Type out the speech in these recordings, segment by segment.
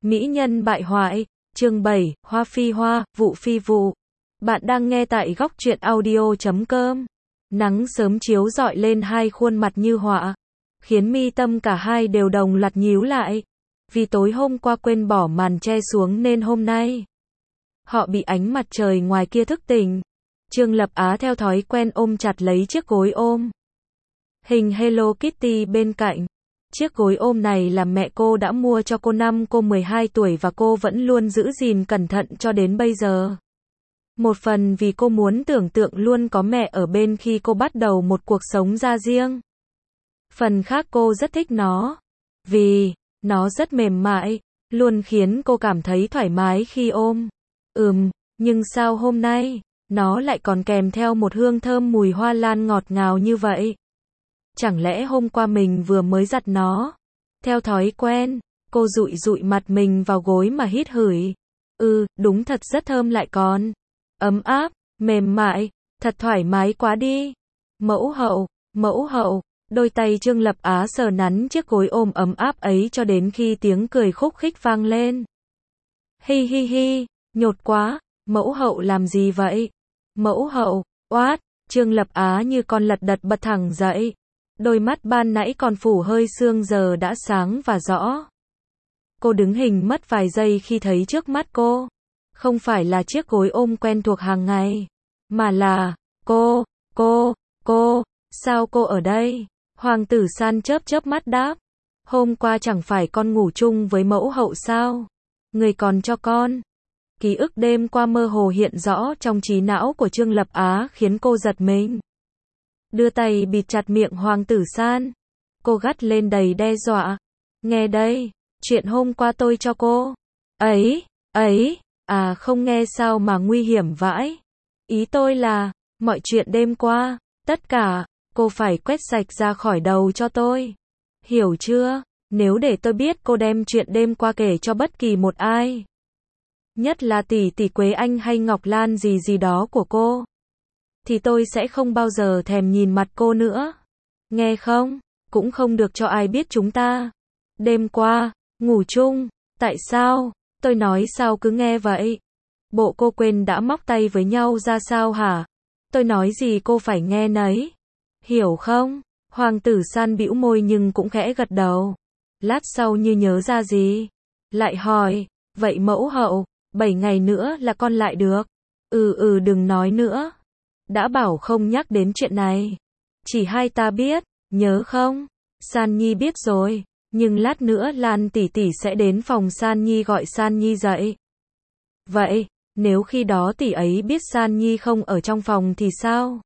Mỹ nhân bại hoại, chương 7, hoa phi hoa, vụ phi vụ. Bạn đang nghe tại góc truyện audio.com. Nắng sớm chiếu rọi lên hai khuôn mặt như họa, khiến mi tâm cả hai đều đồng loạt nhíu lại. Vì tối hôm qua quên bỏ màn che xuống nên hôm nay họ bị ánh mặt trời ngoài kia thức tỉnh. Trương Lập Á theo thói quen ôm chặt lấy chiếc gối ôm hình Hello Kitty bên cạnh. Chiếc gối ôm này là mẹ cô đã mua cho cô năm cô 12 tuổi và cô vẫn luôn giữ gìn cẩn thận cho đến bây giờ. Một phần vì cô muốn tưởng tượng luôn có mẹ ở bên khi cô bắt đầu một cuộc sống ra riêng. Phần khác cô rất thích nó, vì nó rất mềm mại, luôn khiến cô cảm thấy thoải mái khi ôm. Nhưng sao hôm nay, nó lại còn kèm theo một hương thơm mùi hoa lan ngọt ngào như vậy? Chẳng lẽ hôm qua mình vừa mới giặt nó? Theo thói quen, cô dụi dụi mặt mình vào gối mà hít hửi. Đúng thật rất thơm lại còn ấm áp, mềm mại, thật thoải mái quá đi. Mẫu hậu, đôi tay Trương Lập Á sờ nắn chiếc gối ôm ấm áp ấy cho đến khi tiếng cười khúc khích vang lên. Hi hi hi, nhột quá, mẫu hậu làm gì vậy? Mẫu hậu, oát, Trương Lập Á như con lật đật bật thẳng dậy. Đôi mắt ban nãy còn phủ hơi sương giờ đã sáng và rõ. Cô đứng hình mất vài giây khi thấy trước mắt cô không phải là chiếc gối ôm quen thuộc hàng ngày, mà là cô, sao cô ở đây? Hoàng tử San chớp mắt đáp. Hôm qua chẳng phải con ngủ chung với mẫu hậu sao? Người còn cho con. Ký ức đêm qua mơ hồ hiện rõ trong trí não của Trương Lập Á khiến cô giật mình. Đưa tay bịt chặt miệng Hoàng tử San. Cô gắt lên đầy đe dọa. Nghe đây, chuyện hôm qua tôi cho cô. Không nghe sao mà nguy hiểm vãi. Ý tôi là, mọi chuyện đêm qua, tất cả, cô phải quét sạch ra khỏi đầu cho tôi. Hiểu chưa? Nếu để tôi biết cô đem chuyện đêm qua kể cho bất kỳ một ai, nhất là tỷ Quế Anh hay Ngọc Lan gì đó của cô, thì tôi sẽ không bao giờ thèm nhìn mặt cô nữa. Nghe không? Cũng không được cho ai biết chúng ta đêm qua ngủ chung. Tại sao? Tôi nói sao cứ nghe vậy? Bộ cô quên đã móc tay với nhau ra sao hả? Tôi nói gì cô phải nghe nấy. Hiểu không? Hoàng tử San bĩu môi nhưng cũng khẽ gật đầu. Lát sau như nhớ ra gì, lại hỏi, vậy mẫu hậu, 7 ngày nữa là con lại được? Đừng nói nữa. Đã bảo không nhắc đến chuyện này. Chỉ hai ta biết, nhớ không? San Nhi biết rồi, nhưng lát nữa Lan tỷ sẽ đến phòng San Nhi gọi San Nhi dậy. Vậy, nếu khi đó tỷ ấy biết San Nhi không ở trong phòng thì sao?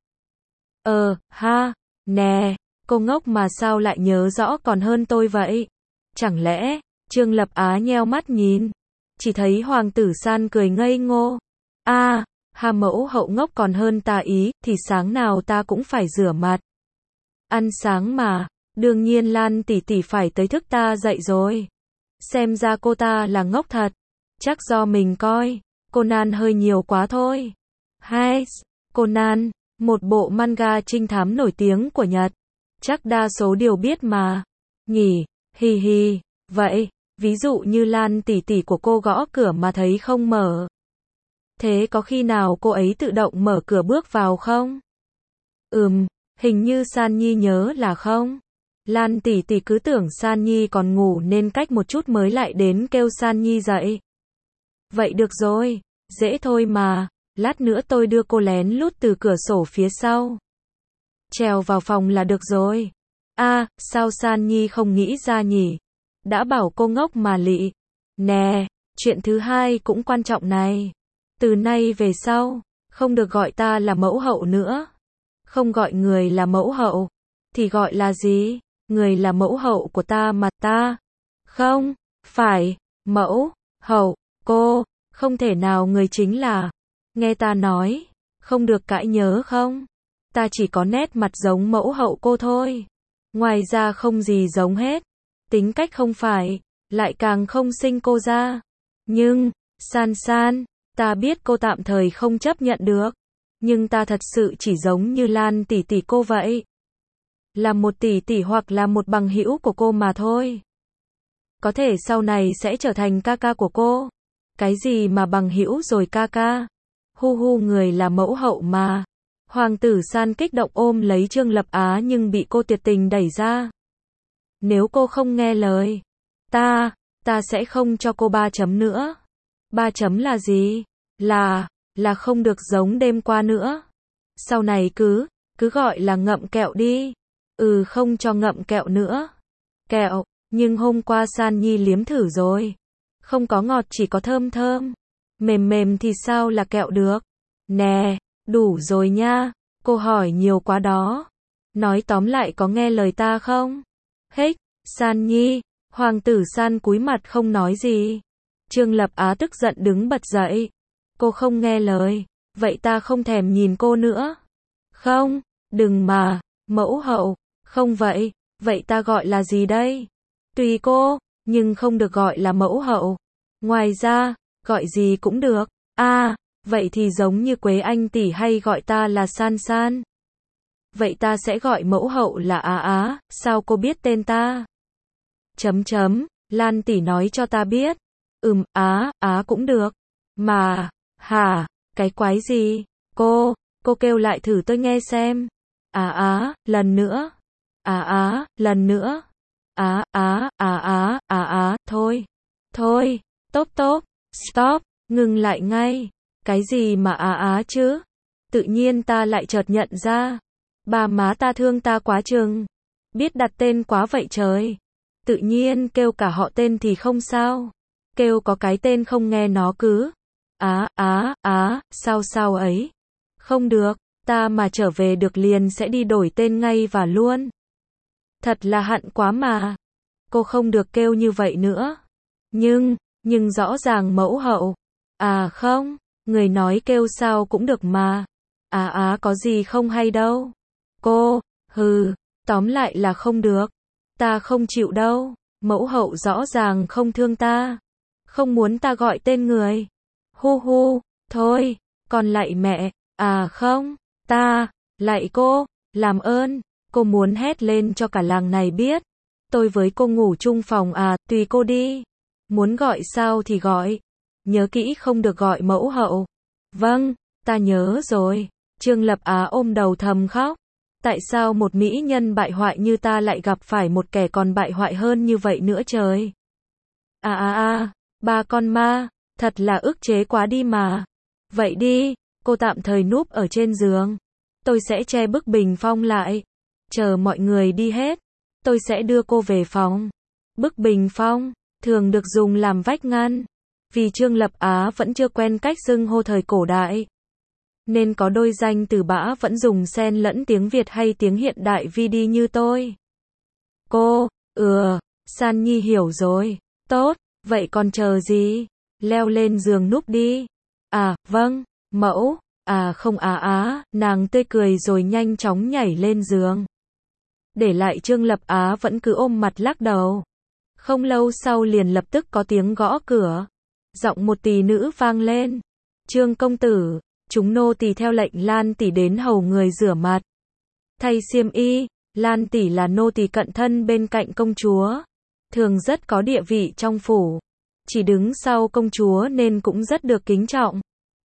Nè, cô ngốc mà sao lại nhớ rõ còn hơn tôi vậy? Chẳng lẽ, Trương Lập Á nheo mắt nhìn, chỉ thấy Hoàng tử San cười ngây ngô. Mẫu hậu ngốc còn hơn ta ý, thì sáng nào ta cũng phải rửa mặt. Ăn sáng mà, đương nhiên Lan tỷ phải tới thức ta dậy rồi. Xem ra cô ta là ngốc thật. Chắc do mình coi Conan hơi nhiều quá thôi. Conan, một bộ manga trinh thám nổi tiếng của Nhật. Chắc đa số đều biết mà. Nhỉ, vậy, ví dụ như Lan tỷ của cô gõ cửa mà thấy không mở. Thế có khi nào cô ấy tự động mở cửa bước vào không? Hình như San Nhi nhớ là không. Lan tỷ cứ tưởng San Nhi còn ngủ nên cách một chút mới lại đến kêu San Nhi dậy. Vậy được rồi, dễ thôi mà, lát nữa tôi đưa cô lén lút từ cửa sổ phía sau trèo vào phòng là được rồi. Sao San Nhi không nghĩ ra nhỉ? Đã bảo cô ngốc mà lị. Nè, chuyện thứ hai cũng quan trọng này. Từ nay về sau, không được gọi ta là mẫu hậu nữa. Không gọi người là mẫu hậu, thì gọi là gì? Người là mẫu hậu của ta mà ta không phải mẫu hậu cô, không thể nào người chính là. Nghe ta nói, không được cãi nhớ không? Ta chỉ có nét mặt giống mẫu hậu cô thôi. Ngoài ra không gì giống hết. Tính cách không phải, lại càng không sinh cô ra. Nhưng, San, ta biết cô tạm thời không chấp nhận được. Nhưng ta thật sự chỉ giống như Lan tỷ cô vậy. Là một tỷ hoặc là một bằng hữu của cô mà thôi. có thể sau này sẽ trở thành ca ca của cô. Cái gì mà bằng hữu rồi ca ca. Hu hu, người là mẫu hậu mà. Hoàng tử San kích động ôm lấy Trương Lập Á nhưng bị cô tuyệt tình đẩy ra. Nếu cô không nghe lời, ta sẽ không cho cô 3 chấm nữa. 3 chấm là gì? Là không được giống đêm qua nữa. Sau này cứ gọi là ngậm kẹo đi. Không cho ngậm kẹo nữa. Kẹo, nhưng hôm qua San Nhi liếm thử rồi. Không có ngọt, chỉ có thơm thơm. Mềm mềm thì sao là kẹo được? Nè, đủ rồi nha. Cô hỏi nhiều quá đó. Nói tóm lại có nghe lời ta không? Hích, San Nhi. Hoàng tử San cúi mặt không nói gì. Trương Lập Á tức giận đứng bật dậy. Cô không nghe lời. Vậy ta không thèm nhìn cô nữa. Không, đừng mà, mẫu hậu. Không vậy, vậy ta gọi là gì đây? Tùy cô, nhưng không được gọi là mẫu hậu. Ngoài ra, gọi gì cũng được. Vậy thì giống như Quế Anh tỷ hay gọi ta là San San. Vậy ta sẽ gọi mẫu hậu là Á, sao cô biết tên ta? Lan tỷ nói cho ta biết. Á cũng được. Mà, hả, cái quái gì? Cô kêu lại thử tôi nghe xem. Lần nữa. Lần nữa. Thôi, stop, ngừng lại ngay. Cái gì mà chứ? Tự nhiên ta lại chợt nhận ra. Bà má ta thương ta quá chừng. Biết đặt tên quá vậy trời. Tự nhiên kêu cả họ tên thì không sao. Kêu có cái tên không nghe nó cứ. Sao ấy? Không được, ta mà trở về được liền sẽ đi đổi tên ngay và luôn. Thật là hận quá mà. Cô không được kêu như vậy nữa. Nhưng rõ ràng mẫu hậu. Không, người nói kêu sao cũng được mà. Có gì không hay đâu. Cô, tóm lại là không được. Ta không chịu đâu. Mẫu hậu rõ ràng không thương ta. Không muốn ta gọi tên người. Hu, thôi, còn lạy mẹ. Không, ta, lạy cô, làm ơn. Cô muốn hét lên cho cả làng này biết. Tôi với cô ngủ chung phòng tùy cô đi. Muốn gọi sao thì gọi. Nhớ kỹ không được gọi mẫu hậu. Vâng, ta nhớ rồi. Trương Lập Á ôm đầu thầm khóc. Tại sao một mỹ nhân bại hoại như ta lại gặp phải một kẻ còn bại hoại hơn như vậy nữa trời? Ba con ma, thật là ức chế quá đi mà. Vậy đi, cô tạm thời núp ở trên giường. Tôi sẽ che bức bình phong lại. Chờ mọi người đi hết, tôi sẽ đưa cô về phòng. Bức bình phong, thường được dùng làm vách ngăn. Vì Trương Lập Á vẫn chưa quen cách xưng hô thời cổ đại. Nên có đôi danh từ bã vẫn dùng xen lẫn tiếng Việt hay tiếng hiện đại VD như tôi. Cô, San Nhi hiểu rồi. Tốt, vậy còn chờ gì? Leo lên giường núp đi. Vâng, mẫu. Không nàng tươi cười rồi nhanh chóng nhảy lên giường. Để lại Trương Lập Á vẫn cứ ôm mặt lắc đầu. Không lâu sau liền lập tức có tiếng gõ cửa. Giọng một tỷ nữ vang lên. Trương công tử, chúng nô tỳ theo lệnh Lan tỷ đến hầu người rửa mặt. Thay xiêm y, Lan tỷ là nô tỳ cận thân bên cạnh công chúa. Thường rất có địa vị trong phủ. Chỉ đứng sau công chúa nên cũng rất được kính trọng.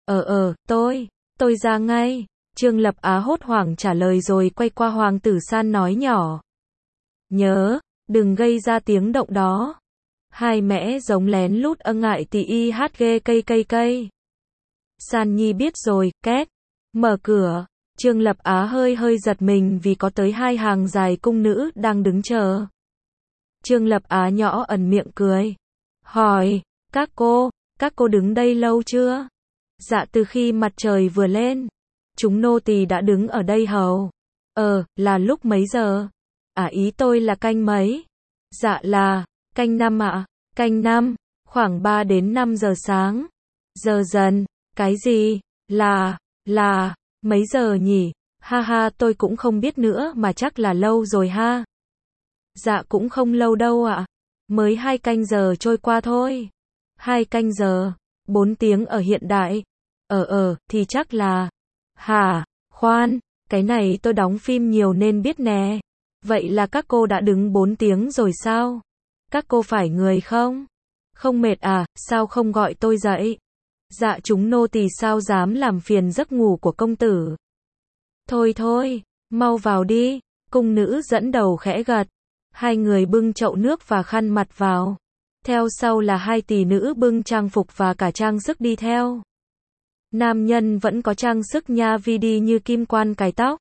Tôi ra ngay. Trương Lập Á hốt hoảng trả lời rồi quay qua Hoàng tử San nói nhỏ. Nhớ, đừng gây ra tiếng động đó. Hai mẹ giống lén lút ngại tì y hát ghê cây. San Nhi biết rồi, két. Mở cửa. Trương Lập Á hơi giật mình vì có tới 2 hàng dài cung nữ đang đứng chờ. Trương Lập Á nhỏ ẩn miệng cười. Hỏi, các cô đứng đây lâu chưa? Dạ từ khi mặt trời vừa lên. Chúng nô tỳ đã đứng ở đây hầu. Là lúc mấy giờ? Ý tôi là canh mấy? Dạ là, canh 5 ạ. Canh 5, khoảng 3 đến 5 giờ sáng. Giờ dần, cái gì? Là, mấy giờ nhỉ? Ha, tôi cũng không biết nữa mà chắc là lâu rồi ha. Dạ cũng không lâu đâu ạ. Mới 2 canh giờ trôi qua thôi. 2 canh giờ, 4 tiếng ở hiện đại. Thì chắc là... Hả, khoan, cái này tôi đóng phim nhiều nên biết nè. Vậy là các cô đã đứng 4 tiếng rồi sao? Các cô phải người không? Không mệt à, sao không gọi tôi dậy? Dạ chúng nô tỳ sao dám làm phiền giấc ngủ của công tử. Thôi thôi, mau vào đi, cung nữ dẫn đầu khẽ gật. Hai người bưng chậu nước và khăn mặt vào. Theo sau là hai tỷ nữ bưng trang phục và cả trang sức đi theo. Nam nhân vẫn có trang sức nha vi đi như kim quan cài tóc.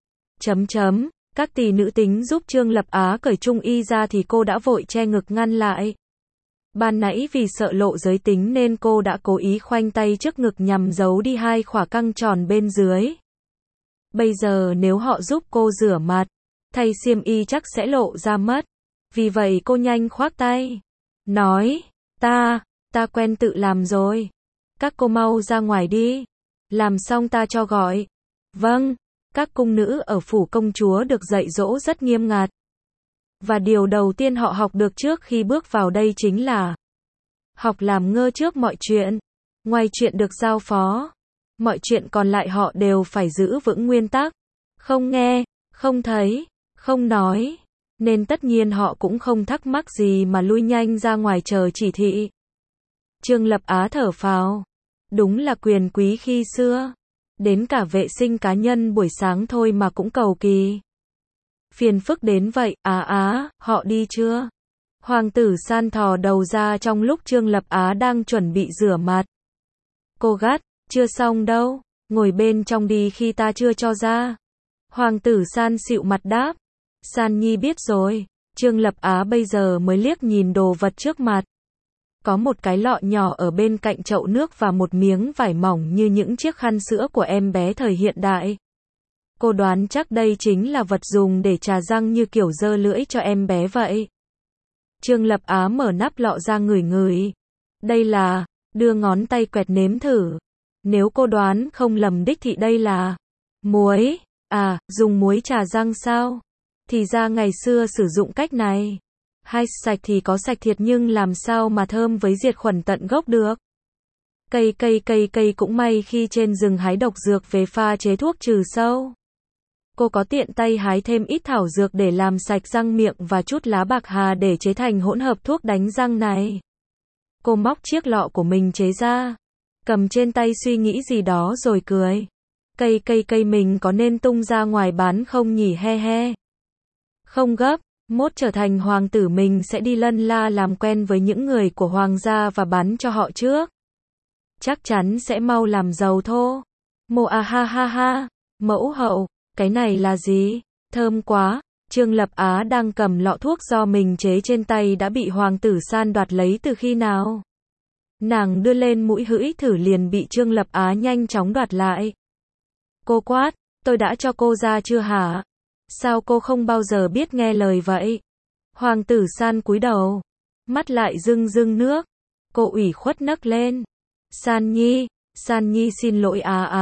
Các tỷ nữ tính giúp Trương Lập Á cởi trung y ra thì cô đã vội che ngực ngăn lại. Ban nãy vì sợ lộ giới tính nên cô đã cố ý khoanh tay trước ngực nhằm giấu đi hai khỏa căng tròn bên dưới. Bây giờ nếu họ giúp cô rửa mặt, thay xiêm y chắc sẽ lộ ra mất. Vì vậy cô nhanh khoác tay. Nói, ta quen tự làm rồi. Các cô mau ra ngoài đi. Làm xong ta cho gọi. Vâng, các cung nữ ở phủ công chúa được dạy dỗ rất nghiêm ngặt. Và điều đầu tiên họ học được trước khi bước vào đây chính là học làm ngơ trước mọi chuyện. Ngoài chuyện được giao phó, mọi chuyện còn lại họ đều phải giữ vững nguyên tắc. Không nghe, không thấy, không nói. Nên tất nhiên họ cũng không thắc mắc gì mà lui nhanh ra ngoài chờ chỉ thị. Trương Lập Á thở phào. Đúng là quyền quý khi xưa. Đến cả vệ sinh cá nhân buổi sáng thôi mà cũng cầu kỳ. Phiền phức đến vậy, họ đi chưa? Hoàng tử San thò đầu ra trong lúc Trương Lập Á đang chuẩn bị rửa mặt. Cô gắt, chưa xong đâu, ngồi bên trong đi khi ta chưa cho ra. Hoàng tử San xịu mặt đáp. San Nhi biết rồi. Trương Lập Á bây giờ mới liếc nhìn đồ vật trước mặt. Có một cái lọ nhỏ ở bên cạnh chậu nước và một miếng vải mỏng như những chiếc khăn sữa của em bé thời hiện đại. Cô đoán chắc đây chính là vật dùng để trà răng như kiểu giơ lưỡi cho em bé vậy. Trương Lập Á mở nắp lọ ra ngửi ngửi. Đây là, đưa ngón tay quẹt nếm thử. Nếu cô đoán không lầm đích thì đây là muối. À, dùng muối trà răng sao? Thì ra ngày xưa sử dụng cách này. Hay sạch thì có sạch thiệt nhưng làm sao mà thơm với diệt khuẩn tận gốc được. Cây cũng may khi trên rừng hái độc dược về pha chế thuốc trừ sâu. Cô có tiện tay hái thêm ít thảo dược để làm sạch răng miệng và chút lá bạc hà để chế thành hỗn hợp thuốc đánh răng này. Cô móc chiếc lọ của mình chế ra, cầm trên tay suy nghĩ gì đó rồi cười. Cây mình có nên tung ra ngoài bán không nhỉ he he. Không gấp, mốt trở thành hoàng tử mình sẽ đi lân la làm quen với những người của hoàng gia và bán cho họ trước. Chắc chắn sẽ mau làm giàu thô. Ha, mẫu hậu, cái này là gì? Thơm quá. Trương Lập Á đang cầm lọ thuốc do mình chế trên tay đã bị hoàng tử San đoạt lấy từ khi nào? Nàng đưa lên mũi hửi thử liền bị Trương Lập Á nhanh chóng đoạt lại. Cô quát, tôi đã cho cô ra chưa hả? Sao cô không bao giờ biết nghe lời vậy? Hoàng tử San cúi đầu, mắt lại rưng rưng nước. Cô ủy khuất nấc lên. San Nhi xin lỗi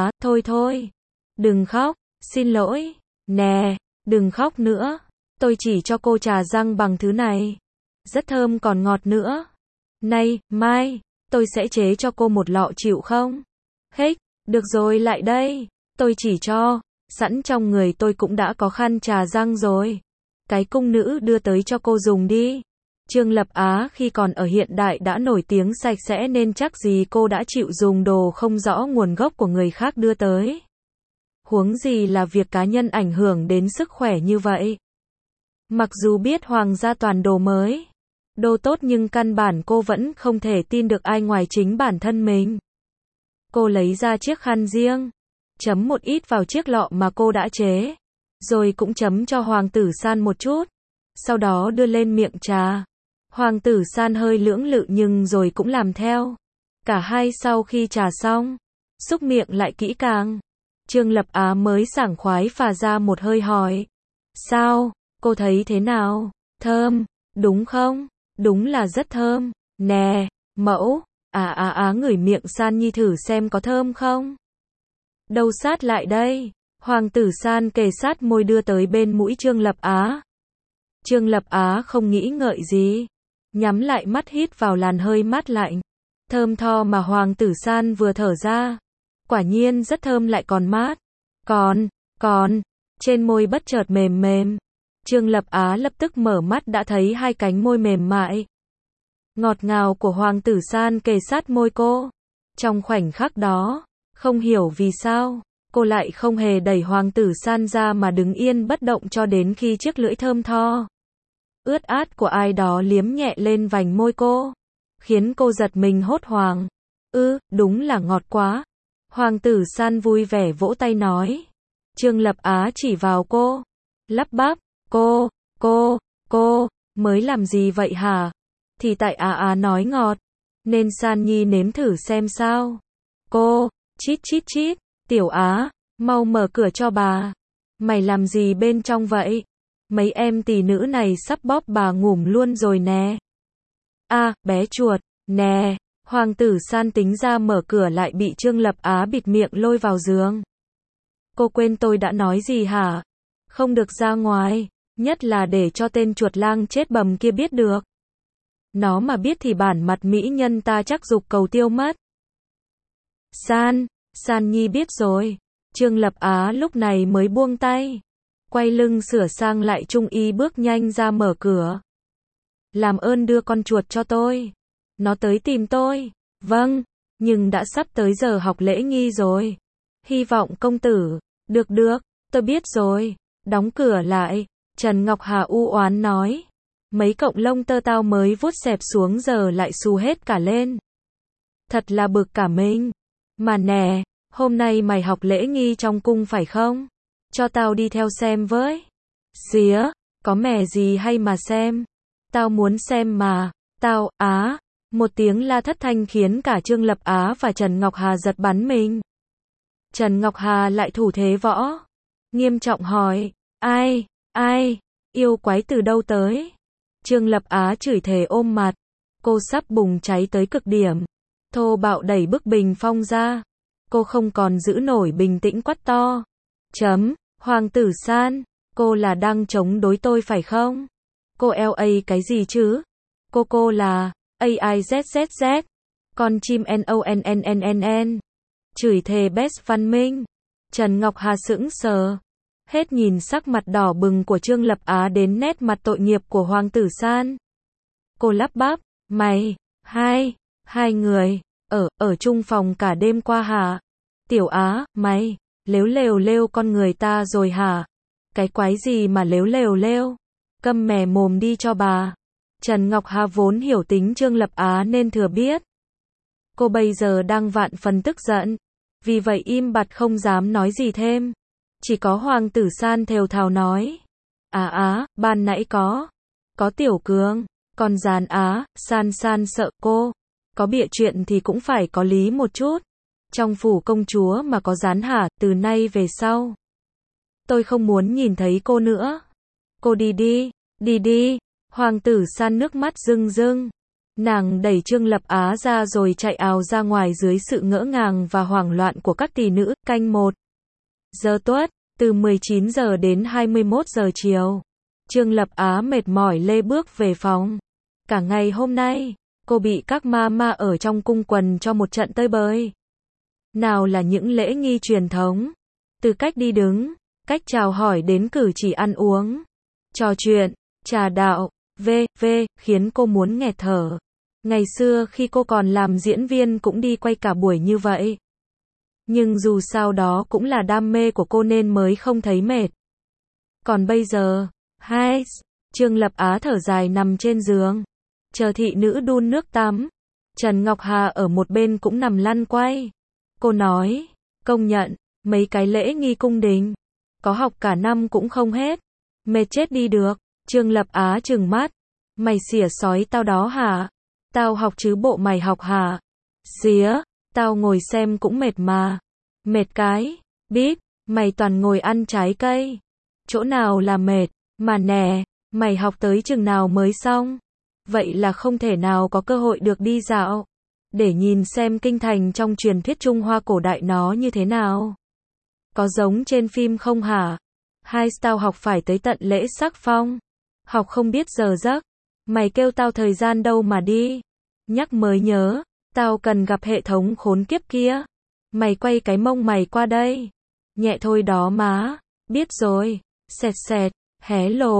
thôi. Đừng khóc, xin lỗi. Nè, đừng khóc nữa. Tôi chỉ cho cô trà răng bằng thứ này. Rất thơm còn ngọt nữa. Này, mai, tôi sẽ chế cho cô một lọ chịu không? Hếch, được rồi lại đây. Tôi chỉ cho. Sẵn trong người tôi cũng đã có khăn trà răng rồi. Cái cung nữ đưa tới cho cô dùng đi. Trương Lập Á khi còn ở hiện đại đã nổi tiếng sạch sẽ nên chắc gì cô đã chịu dùng đồ không rõ nguồn gốc của người khác đưa tới. Huống gì là việc cá nhân ảnh hưởng đến sức khỏe như vậy. Mặc dù biết hoàng gia toàn đồ mới, đồ tốt nhưng căn bản cô vẫn không thể tin được ai ngoài chính bản thân mình. Cô lấy ra chiếc khăn riêng, chấm một ít vào chiếc lọ mà cô đã chế, rồi cũng chấm cho hoàng tử San một chút, sau đó đưa lên miệng trà. Hoàng tử San hơi lưỡng lự nhưng rồi cũng làm theo. Cả hai sau khi trà xong, xúc miệng lại kỹ càng. Trương Lập Á mới sảng khoái phà ra một hơi hỏi. Sao, cô thấy thế nào? Thơm, đúng không? Đúng là rất thơm. Nè, mẫu, ngửi miệng San Nhi thử xem có thơm không? Đâu sát lại đây. Hoàng tử San kề sát môi đưa tới bên mũi Trương Lập Á. Trương Lập Á không nghĩ ngợi gì, nhắm lại mắt hít vào làn hơi mát lạnh, thơm tho mà hoàng tử San vừa thở ra. Quả nhiên rất thơm lại còn mát. Còn, trên môi bất chợt mềm mềm. Trương Lập Á lập tức mở mắt đã thấy hai cánh môi mềm mại, ngọt ngào của Hoàng Tử San kề sát môi cô. Trong khoảnh khắc đó, không hiểu vì sao, cô lại không hề đẩy Hoàng Tử San ra mà đứng yên bất động cho đến khi chiếc lưỡi thơm tho, ướt át của ai đó liếm nhẹ lên vành môi cô, khiến cô giật mình hốt hoảng. Đúng là ngọt quá. Hoàng Tử San vui vẻ vỗ tay nói. Trương Lập Á chỉ vào cô, lắp bắp, cô, mới làm gì vậy hả? Thì tại Á nói ngọt, nên San Nhi nếm thử xem sao. Cô, chít, Tiểu Á, mau mở cửa cho bà. Mày làm gì bên trong vậy? Mấy em tỷ nữ này sắp bóp bà ngủm luôn rồi nè. Bé chuột, nè. Hoàng Tử San tính ra mở cửa lại bị Trương Lập Á bịt miệng lôi vào giường. Cô quên tôi đã nói gì hả? Không được ra ngoài, nhất là để cho tên chuột lang chết bầm kia biết được. Nó mà biết thì bản mặt mỹ nhân ta chắc giục cầu tiêu mất. San Nhi biết rồi. Trương Lập Á lúc này mới buông tay, quay lưng sửa sang lại trung y bước nhanh ra mở cửa. Làm ơn đưa con chuột cho tôi. Nó tới tìm tôi. Vâng, nhưng đã sắp tới giờ học lễ nghi rồi. Hy vọng công tử. Được, tôi biết rồi. Đóng cửa lại. Trần Ngọc Hà u oán nói. Mấy cọng lông tơ tao mới vuốt xẹp xuống giờ lại xù hết cả lên. Thật là bực cả mình. Mà nè, hôm nay mày học lễ nghi trong cung phải không? Cho tao đi theo xem với. Xía, có mẻ gì hay mà xem? Tao muốn xem mà. Một tiếng la thất thanh khiến cả Trương Lập Á và Trần Ngọc Hà giật bắn mình. Trần Ngọc Hà lại thủ thế võ, nghiêm trọng hỏi, ai, yêu quái từ đâu tới? Trương Lập Á chửi thề ôm mặt, cô sắp bùng cháy tới cực điểm, thô bạo đẩy bức bình phong ra, cô không còn giữ nổi bình tĩnh quát to. Hoàng Tử San, cô là đang chống đối tôi phải không? Cô LA cái gì chứ? Cô là AIZZZ, con chim NONNNNN. Chửi thề best văn minh. Trần Ngọc Hà sững sờ, hết nhìn sắc mặt đỏ bừng của Trương Lập Á đến nét mặt tội nghiệp của Hoàng Tử San. Cô lắp bắp, mày, hai người, ở chung phòng cả đêm qua hả? Tiểu Á, mày, lếu con người ta rồi hả? Cái quái gì mà lếu? Câm mè mồm đi cho bà. Trần Ngọc Hà vốn hiểu tính Trương Lập Á nên thừa biết. Cô bây giờ đang vạn phần tức giận, vì vậy im bặt không dám nói gì thêm. Chỉ có Hoàng Tử San thều thào nói. Ban nãy có Tiểu Cường, còn Giàn Á, San sợ cô. Có bịa chuyện thì cũng phải có lý một chút. Trong phủ công chúa mà có gián hả, từ nay về sau. Tôi không muốn nhìn thấy cô nữa. Cô đi đi. Hoàng Tử San nước mắt rưng. Nàng đẩy Trương Lập Á ra rồi chạy ào ra ngoài dưới sự ngỡ ngàng và hoảng loạn của các tỷ nữ. Canh 1 giờ tuất, từ 19 giờ đến 21 giờ chiều. Trương Lập Á mệt mỏi lê bước về phòng. Cả ngày hôm nay, cô bị các ma ở trong cung quần cho một trận tơi bời. Nào là những lễ nghi truyền thống, từ cách đi đứng, cách chào hỏi đến cử chỉ ăn uống, trò chuyện, trà đạo, khiến cô muốn nghẹt thở. Ngày xưa khi cô còn làm diễn viên cũng đi quay cả buổi như vậy. Nhưng dù sao đó cũng là đam mê của cô nên mới không thấy mệt. Còn bây giờ, Trương Lập Á thở dài nằm trên giường, chờ thị nữ đun nước tắm. Trần Ngọc Hà ở một bên cũng nằm lăn quay. Cô nói, công nhận, mấy cái lễ nghi cung đình, có học cả năm cũng không hết. Mệt chết đi được. Trương Lập Á trừng mắt. Mày xỉa sói tao đó hả? Tao học chứ bộ mày học hả? Xía, tao ngồi xem cũng mệt mà. Mệt cái, biết, mày toàn ngồi ăn trái cây. Chỗ nào là mệt, mà nè, mày học tới chừng nào mới xong? Vậy là không thể nào có cơ hội được đi dạo, để nhìn xem kinh thành trong truyền thuyết Trung Hoa cổ đại nó như thế nào. Có giống trên phim không hả? Tao học phải tới tận lễ sắc phong. Học không biết giờ giấc. Mày kêu tao thời gian đâu mà đi. Nhắc mới nhớ, tao cần gặp hệ thống khốn kiếp kia. Mày quay cái mông mày qua đây. Nhẹ thôi đó má. Biết rồi. Hello.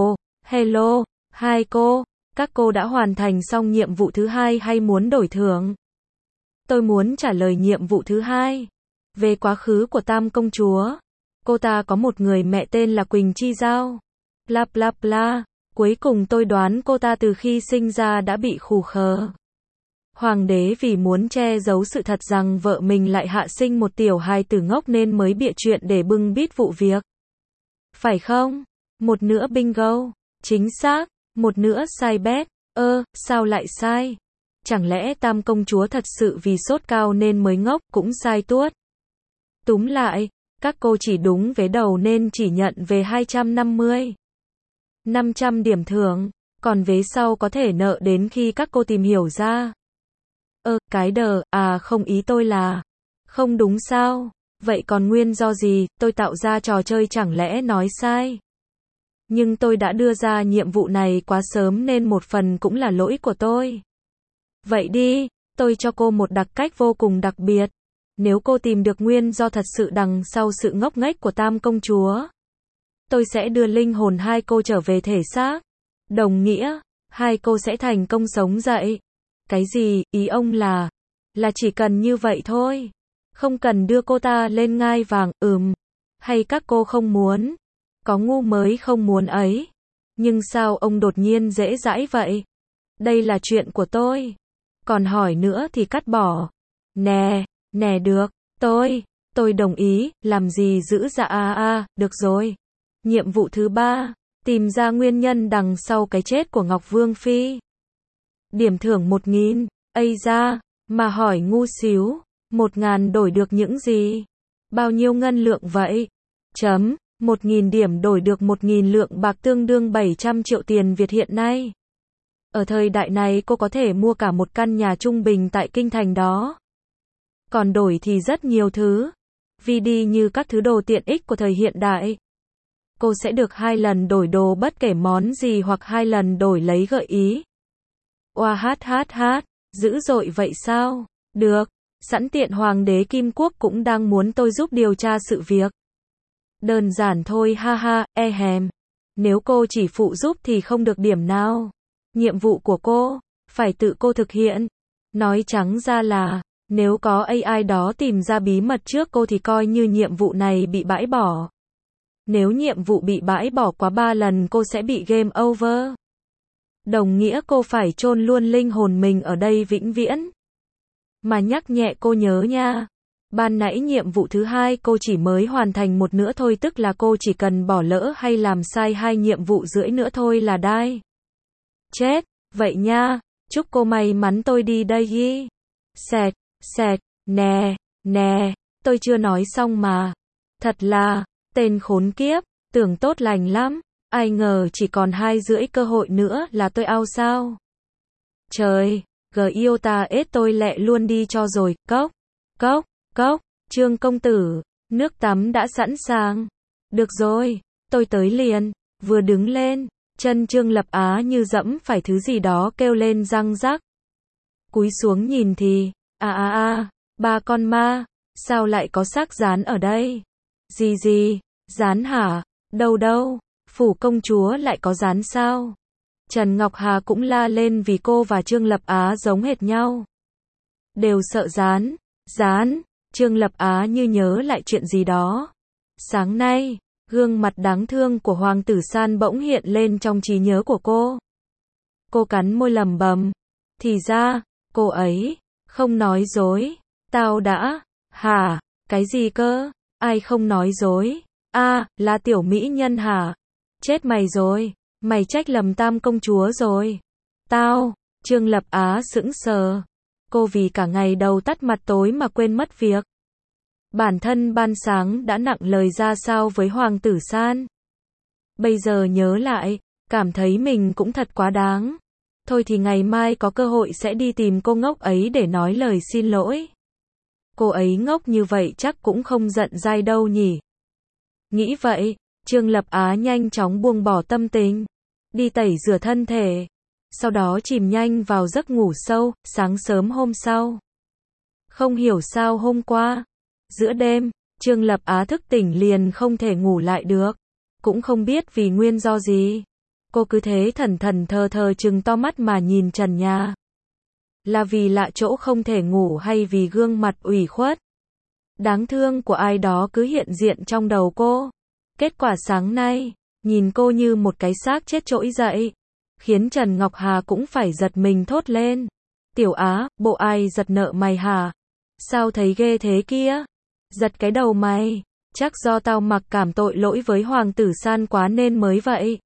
Hello, hai cô, các cô đã hoàn thành xong nhiệm vụ thứ hai hay muốn đổi thưởng? Tôi muốn trả lời nhiệm vụ thứ hai. Về quá khứ của Tam công chúa. Cô ta có một người mẹ tên là Quỳnh Chi Giao. Bla bla bla. Cuối cùng tôi đoán cô ta từ khi sinh ra đã bị khù khờ. Hoàng đế vì muốn che giấu sự thật rằng vợ mình lại hạ sinh một tiểu hài tử ngốc nên mới bịa chuyện để bưng bít vụ việc. Phải không? Một nữa bingo. Chính xác. Một nữa sai bét. Sao lại sai? Chẳng lẽ Tam công chúa thật sự vì sốt cao nên mới ngốc, cũng sai tuốt. Túm lại, các cô chỉ đúng vế đầu nên chỉ nhận về 250. 500 điểm thưởng, còn vế sau có thể nợ đến khi các cô tìm hiểu ra. Cái đờ, không, ý tôi là không đúng sao? Vậy còn nguyên do gì? Tôi tạo ra trò chơi chẳng lẽ nói sai? Nhưng tôi đã đưa ra nhiệm vụ này quá sớm nên một phần cũng là lỗi của tôi. Vậy đi, tôi cho cô một đặc cách vô cùng đặc biệt. Nếu cô tìm được nguyên do thật sự đằng sau sự ngốc nghếch của Tam công chúa, tôi sẽ đưa linh hồn hai cô trở về thể xác. Đồng nghĩa, hai cô sẽ thành công sống dậy. Cái gì, ý ông là chỉ cần như vậy thôi. Không cần đưa cô ta lên ngai vàng, hay các cô không muốn? Có ngu mới không muốn ấy. Nhưng sao ông đột nhiên dễ dãi vậy? Đây là chuyện của tôi. Còn hỏi nữa thì cắt bỏ. Nè được, tôi đồng ý, làm gì giữ dạ được rồi. Nhiệm vụ thứ 3, tìm ra nguyên nhân đằng sau cái chết của Ngọc Vương Phi. Điểm thưởng 1000, ra, mà hỏi ngu xíu, 1000 đổi được những gì? Bao nhiêu ngân lượng vậy? 1000 điểm đổi được 1000 lượng bạc tương đương 700 triệu tiền Việt hiện nay. Ở thời đại này cô có thể mua cả một căn nhà trung bình tại kinh thành đó. Còn đổi thì rất nhiều thứ. Vì như các thứ đồ tiện ích của thời hiện đại. Cô sẽ được 2 lần đổi đồ bất kể món gì hoặc 2 lần đổi lấy gợi ý. Dữ dội vậy sao? Được, sẵn tiện Hoàng đế Kim Quốc cũng đang muốn tôi giúp điều tra sự việc. Đơn giản thôi Nếu cô chỉ phụ giúp thì không được điểm nào. Nhiệm vụ của cô, phải tự cô thực hiện. Nói trắng ra là, nếu có AI đó tìm ra bí mật trước cô thì coi như nhiệm vụ này bị bãi bỏ. Nếu nhiệm vụ bị bãi bỏ quá 3 lần cô sẽ bị game over. Đồng nghĩa cô phải chôn luôn linh hồn mình ở đây vĩnh viễn. Mà nhắc nhẹ cô nhớ nha. Ban nãy nhiệm vụ thứ 2 cô chỉ mới hoàn thành một nửa thôi, tức là cô chỉ cần bỏ lỡ hay làm sai 2 nhiệm vụ rưỡi nữa thôi là đai. Chết, vậy nha, chúc cô may mắn, tôi đi đây ghi. Nè, tôi chưa nói xong mà. Thật là, tên khốn kiếp, tưởng tốt lành lắm, ai ngờ chỉ còn 2 rưỡi cơ hội nữa là tôi out sao. Trời, Giota ết tôi lẹ luôn đi cho rồi, cốc, Trương công tử, nước tắm đã sẵn sàng. Được rồi, tôi tới liền, vừa đứng lên. Chân Trương Lập Á như dẫm phải thứ gì đó kêu lên răng rắc. Cúi xuống nhìn thì, ba con ma, sao lại có xác rán ở đây? Gì, rán hả? Đâu, phủ công chúa lại có rán sao? Trần Ngọc Hà cũng la lên vì cô và Trương Lập Á giống hệt nhau. Đều sợ rán, Trương Lập Á như nhớ lại chuyện gì đó. Sáng nay, gương mặt đáng thương của Hoàng tử San bỗng hiện lên trong trí nhớ của cô. Cô cắn môi lẩm bẩm. Thì ra, cô ấy không nói dối. Tao đã, hả? Cái gì cơ? Ai không nói dối? Là tiểu mỹ nhân hả? Chết mày rồi, mày trách lầm Tam công chúa rồi. Trương Lập Á sững sờ. Cô vì cả ngày đầu tắt mặt tối mà quên mất việc bản thân ban sáng đã nặng lời ra sao với Hoàng tử San. Bây giờ nhớ lại, cảm thấy mình cũng thật quá đáng. Thôi thì ngày mai có cơ hội sẽ đi tìm cô ngốc ấy để nói lời xin lỗi. Cô ấy ngốc như vậy chắc cũng không giận dai đâu nhỉ. Nghĩ vậy, Trương Lập Á nhanh chóng buông bỏ tâm tình, đi tẩy rửa thân thể, sau đó chìm nhanh vào giấc ngủ sâu. Sáng sớm hôm sau, không hiểu sao hôm qua, giữa đêm, Trương Lập Á thức tỉnh liền không thể ngủ lại được, cũng không biết vì nguyên do gì. Cô cứ thế thần thần thờ thờ trừng to mắt mà nhìn trần nhà. Là vì lạ chỗ không thể ngủ hay vì gương mặt ủy khuất đáng thương của ai đó cứ hiện diện trong đầu cô. Kết quả sáng nay, nhìn cô như một cái xác chết trỗi dậy, khiến Trần Ngọc Hà cũng phải giật mình thốt lên. Tiểu Á, bộ ai giật nợ mày hả? Sao thấy ghê thế kia? Giật cái đầu mày, chắc do tao mặc cảm tội lỗi với Hoàng tử San quá nên mới vậy.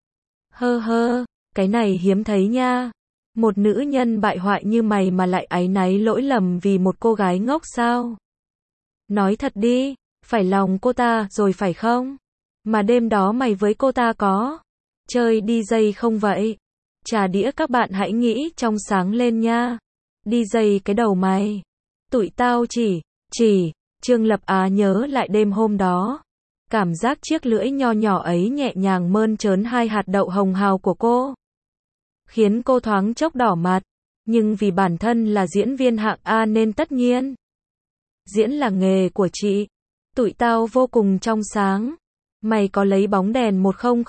Hơ hơ, cái này hiếm thấy nha. Một nữ nhân bại hoại như mày mà lại áy náy lỗi lầm vì một cô gái ngốc sao? Nói thật đi, phải lòng cô ta rồi phải không? Mà đêm đó mày với cô ta có chơi DJ không vậy? Trà đĩa các bạn hãy nghĩ trong sáng lên nha. DJ cái đầu mày. Tụi tao chỉ, Trương Lập Á nhớ lại đêm hôm đó. Cảm giác chiếc lưỡi nho nhỏ ấy nhẹ nhàng mơn trớn hai hạt đậu hồng hào của cô, khiến cô thoáng chốc đỏ mặt. Nhưng vì bản thân là diễn viên hạng A nên tất nhiên. Diễn là nghề của chị. Tụi tao vô cùng trong sáng. Mày có lấy bóng đèn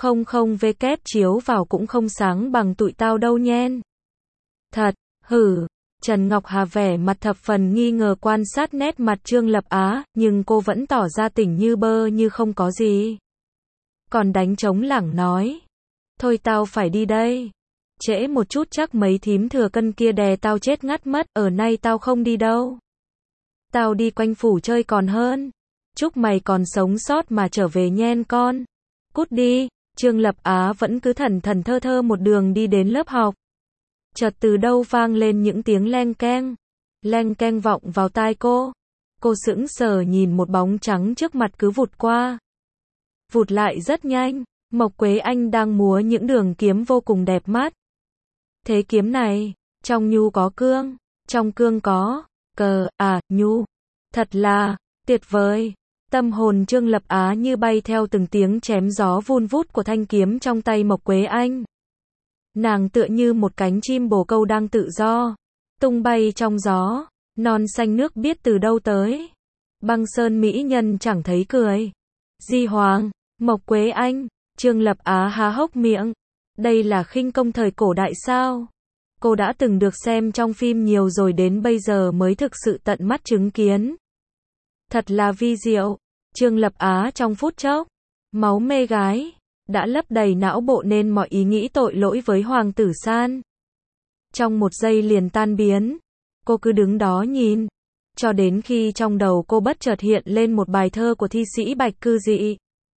1000W chiếu vào cũng không sáng bằng tụi tao đâu nhen. Thật, hử. Trần Ngọc Hà vẻ mặt thập phần nghi ngờ quan sát nét mặt Trương Lập Á, nhưng cô vẫn tỏ ra tỉnh như bơ như không có gì. Còn đánh trống lảng nói. Thôi tao phải đi đây. Trễ một chút chắc mấy thím thừa cân kia đè tao chết ngắt mất, ở nay tao không đi đâu. Tao đi quanh phủ chơi còn hơn. Chúc mày còn sống sót mà trở về nhen con. Cút đi. Trương Lập Á vẫn cứ thần thần thơ thơ một đường đi đến lớp học. Chợt từ đâu vang lên những tiếng leng keng vọng vào tai cô. Cô sững sờ nhìn một bóng trắng trước mặt cứ vụt qua. Vụt lại rất nhanh, Mộc Quế Anh đang múa những đường kiếm vô cùng đẹp mắt. Thế kiếm này, trong nhu có cương, trong cương có cờ, nhu. Thật là tuyệt vời. Tâm hồn Trương Lập Á như bay theo từng tiếng chém gió vun vút của thanh kiếm trong tay Mộc Quế Anh. Nàng tựa như một cánh chim bồ câu đang tự do, tung bay trong gió, non xanh nước biết từ đâu tới. Băng Sơn mỹ nhân chẳng thấy cười. Di Hoàng, Mộc Quế Anh, Trương Lập Á há hốc miệng. Đây là khinh công thời cổ đại sao? Cô đã từng được xem trong phim nhiều rồi đến bây giờ mới thực sự tận mắt chứng kiến. Thật là vi diệu. Trương Lập Á trong phút chốc, máu mê gái đã lấp đầy não bộ nên mọi ý nghĩ tội lỗi với Hoàng tử San trong một giây liền tan biến. Cô cứ đứng đó nhìn, cho đến khi trong đầu cô bất chợt hiện lên một bài thơ của thi sĩ Bạch Cư Dị,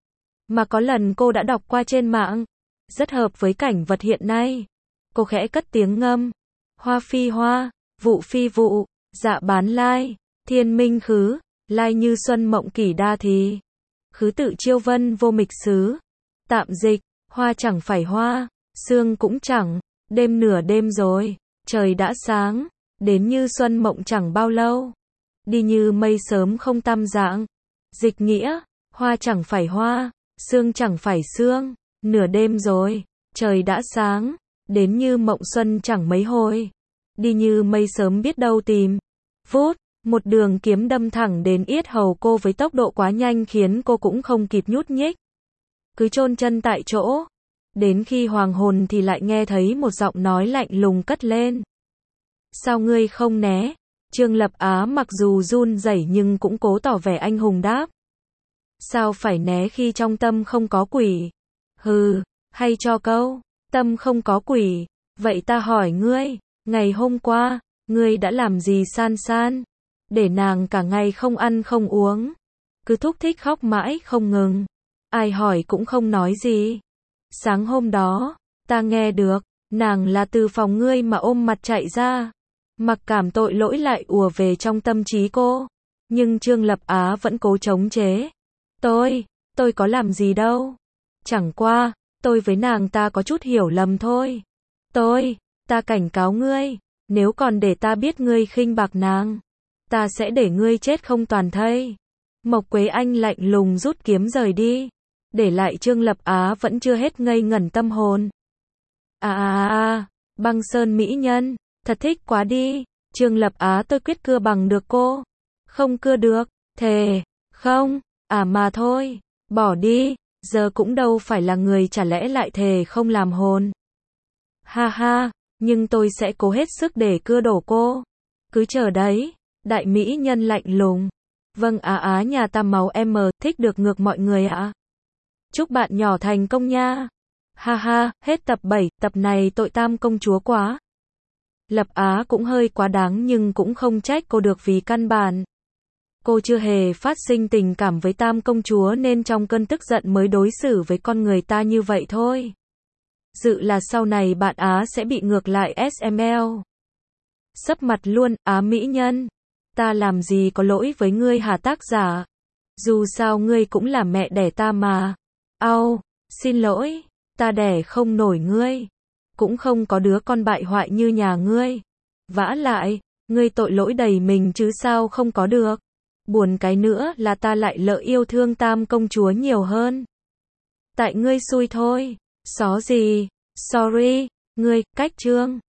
mà có lần cô đã đọc qua trên mạng, rất hợp với cảnh vật hiện nay. Cô khẽ cất tiếng ngâm. Hoa phi hoa, vụ phi vụ, dạ bán lai, thiên minh khứ, lai như xuân mộng kỷ đa thì. Khứ tự chiêu vân vô mịch xứ. Tạm dịch, hoa chẳng phải hoa, sương cũng chẳng, đêm nửa đêm rồi, trời đã sáng, đến như xuân mộng chẳng bao lâu, đi như mây sớm không tăm dạng. Dịch nghĩa, hoa chẳng phải hoa, sương chẳng phải sương, nửa đêm rồi, trời đã sáng, đến như mộng xuân chẳng mấy hồi, đi như mây sớm biết đâu tìm. Vút, một đường kiếm đâm thẳng đến yết hầu cô với tốc độ quá nhanh khiến cô cũng không kịp nhúc nhích, cứ chôn chân tại chỗ. Đến khi hoàng hồn thì lại nghe thấy một giọng nói lạnh lùng cất lên. Sao ngươi không né? Trương Lập Á mặc dù run rẩy nhưng cũng cố tỏ vẻ anh hùng đáp. Sao phải né khi trong tâm không có quỷ? Hừ, hay cho câu, tâm không có quỷ. Vậy ta hỏi ngươi, ngày hôm qua, ngươi đã làm gì San San? Để nàng cả ngày không ăn không uống, cứ thúc thích khóc mãi không ngừng. Ai hỏi cũng không nói gì. Sáng hôm đó, ta nghe được, nàng là từ phòng ngươi mà ôm mặt chạy ra. Mặc cảm tội lỗi lại ùa về trong tâm trí cô. Nhưng Trương Lập Á vẫn cố chống chế. Tôi có làm gì đâu. Chẳng qua, tôi với nàng ta có chút hiểu lầm thôi. Ta cảnh cáo ngươi, nếu còn để ta biết ngươi khinh bạc nàng, ta sẽ để ngươi chết không toàn thây. Mộc Quế Anh lạnh lùng rút kiếm rời đi, để lại Trương Lập Á vẫn chưa hết ngây ngẩn tâm hồn. Băng Sơn mỹ nhân, thật thích quá đi. Trương Lập Á tôi quyết cưa bằng được cô. Không cưa được, thề, không, mà thôi, bỏ đi. Giờ cũng đâu phải là người chả lẽ lại thề không làm hồn. Ha ha, nhưng tôi sẽ cố hết sức để cưa đổ cô. Cứ chờ đấy. Đại mỹ nhân lạnh lùng. Vâng nhà ta máu em thích được ngược mọi người ạ. Chúc bạn nhỏ thành công nha. Ha ha, hết tập 7, tập này tội Tam công chúa quá. Lập Á cũng hơi quá đáng nhưng cũng không trách cô được vì căn bản cô chưa hề phát sinh tình cảm với Tam công chúa nên trong cơn tức giận mới đối xử với con người ta như vậy thôi. Dự là sau này bạn Á sẽ bị ngược lại SML. Sấp mặt luôn, Á mỹ nhân. Ta làm gì có lỗi với ngươi hả tác giả? Dù sao ngươi cũng là mẹ đẻ ta mà. Xin lỗi, ta đẻ không nổi ngươi. Cũng không có đứa con bại hoại như nhà ngươi. Vả lại, ngươi tội lỗi đầy mình chứ sao không có được. Buồn cái nữa là ta lại lỡ yêu thương Tam công chúa nhiều hơn. Tại ngươi xui thôi. Xó gì? Sorry, ngươi, cách chương.